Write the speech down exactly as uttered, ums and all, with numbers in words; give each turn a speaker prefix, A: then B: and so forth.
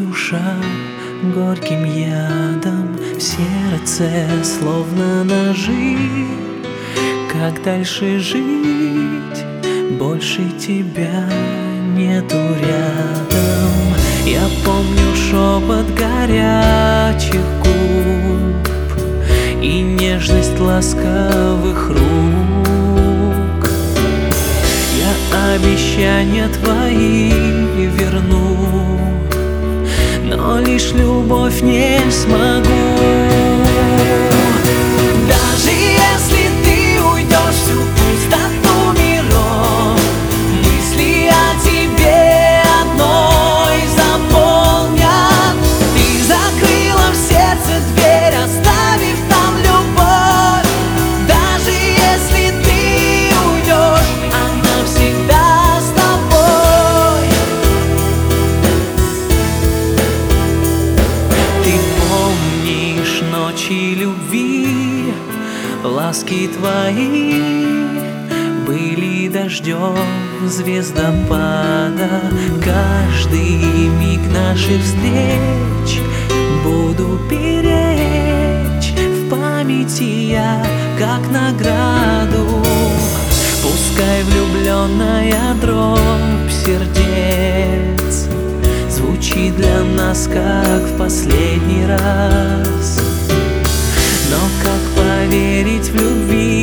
A: душа горьким ядом в сердце, словно ножи. Как дальше жить? Больше тебя нету рядом. Я помню шепот горячих губ и нежность ласковых рук. Я обещания твои верну, но лишь любовь не смогу. Даже если ты уйдешь всю пустоту миров, мысли о тебе одной заполнят. Ты закрыла в сердце дверь, оставив там любовь. Даже если ты уйдешь, она всегда с тобой. Ты помнишь ночи любви, ласки твои были дождем звездопада. Каждый миг наших встреч буду беречь в памяти я, как награду. Пускай влюбленная дробь сердец звучит для нас, как в последний раз, но как поверить в любви